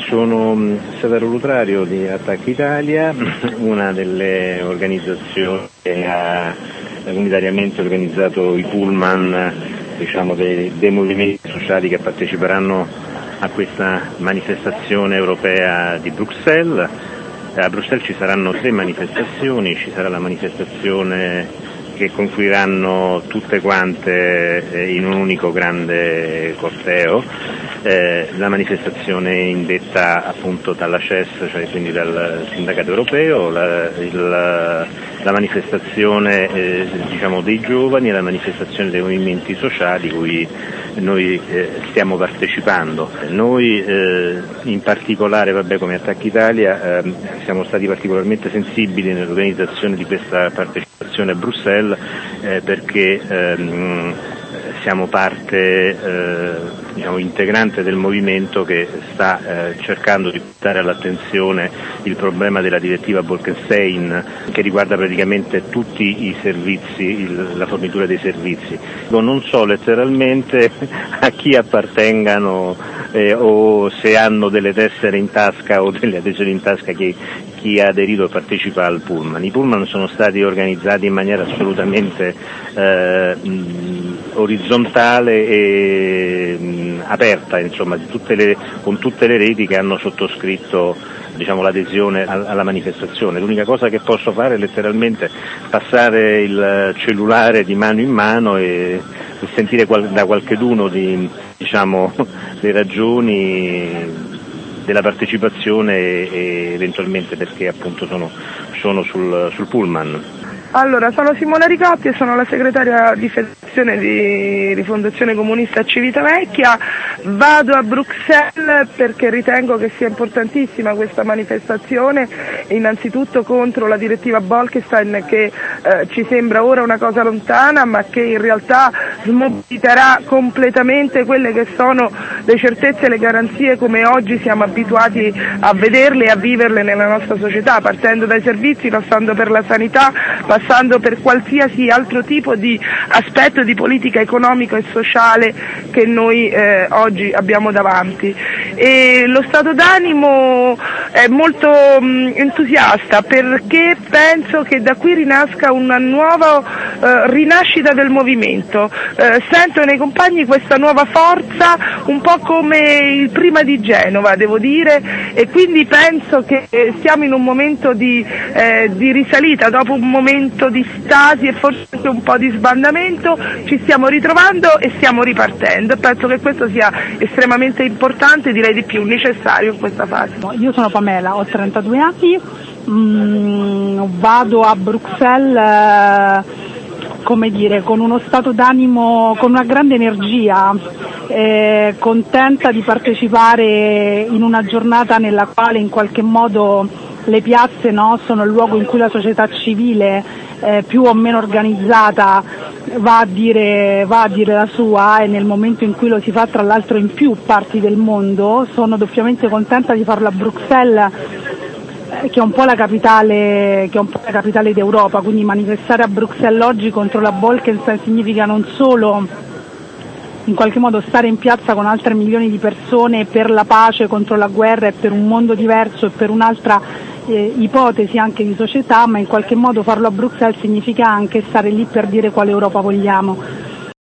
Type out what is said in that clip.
sono Severo Lutario di Attacca Italia, una delle organizzazioni che ha unitariamente organizzato i pullman, dei movimenti sociali che parteciperanno a questa manifestazione europea di Bruxelles. A Bruxelles ci saranno 3 manifestazioni, ci sarà la manifestazione che confluiranno tutte quante in un unico grande corteo, la manifestazione indetta appunto dalla CES, cioè quindi dal sindacato europeo, la manifestazione dei giovani e la manifestazione dei movimenti sociali cui noi stiamo partecipando. Noi in particolare, come Attacca Italia, siamo stati particolarmente sensibili nell'organizzazione di questa partecipazione a Bruxelles perché siamo parte integrante del movimento che sta cercando di portare all'attenzione il problema della direttiva Bolkestein, che riguarda praticamente tutti i servizi, la fornitura dei servizi. Non so letteralmente a chi appartengano o se hanno delle tessere in tasca o delle adesioni in tasca chi ha aderito e partecipa al pullman. I pullman sono stati organizzati in maniera assolutamente orizzontale e aperta, con tutte le reti che hanno sottoscritto l'adesione alla manifestazione. L'unica cosa che posso fare è letteralmente passare il cellulare di mano in mano e sentire da qualcheduno le ragioni della partecipazione e eventualmente perché appunto sono sul pullman. Allora, sono Simona Ricotti e sono la segretaria di Federazione di Rifondazione Comunista Civitavecchia. Vado a Bruxelles perché ritengo che sia importantissima questa manifestazione, innanzitutto contro la direttiva Bolkestein che ci sembra ora una cosa lontana ma che in realtà smobiliterà completamente quelle che sono le certezze e le garanzie come oggi siamo abituati a vederle e a viverle nella nostra società, partendo dai servizi, passando per la sanità, passando per qualsiasi altro tipo di aspetto di politica economica e sociale che noi oggi abbiamo davanti. E lo stato d'animo è molto entusiasta perché penso che da qui rinasca una nuova rinascita del movimento. Sento nei compagni questa nuova forza, un po' come il prima di Genova, devo dire, e quindi penso che siamo in un momento di risalita, dopo un momento di stasi e forse anche un po' di sbandamento, ci stiamo ritrovando e stiamo ripartendo. Penso che questo sia estremamente importante, direi di più necessario in questa fase. Io sono Pamela, ho 32 anni, vado a Bruxelles con uno stato d'animo, con una grande energia, contenta di partecipare in una giornata nella quale in qualche modo le piazze sono il luogo in cui la società civile più o meno organizzata va a dire la sua, e nel momento in cui lo si fa tra l'altro in più parti del mondo. Sono doppiamente contenta di farlo a Bruxelles, che è un po' la capitale d'Europa, quindi manifestare a Bruxelles oggi contro la Bolkestein significa non solo in qualche modo stare in piazza con altre milioni di persone per la pace, contro la guerra e per un mondo diverso e per un'altra ipotesi anche di società, ma in qualche modo farlo a Bruxelles significa anche stare lì per dire quale Europa vogliamo.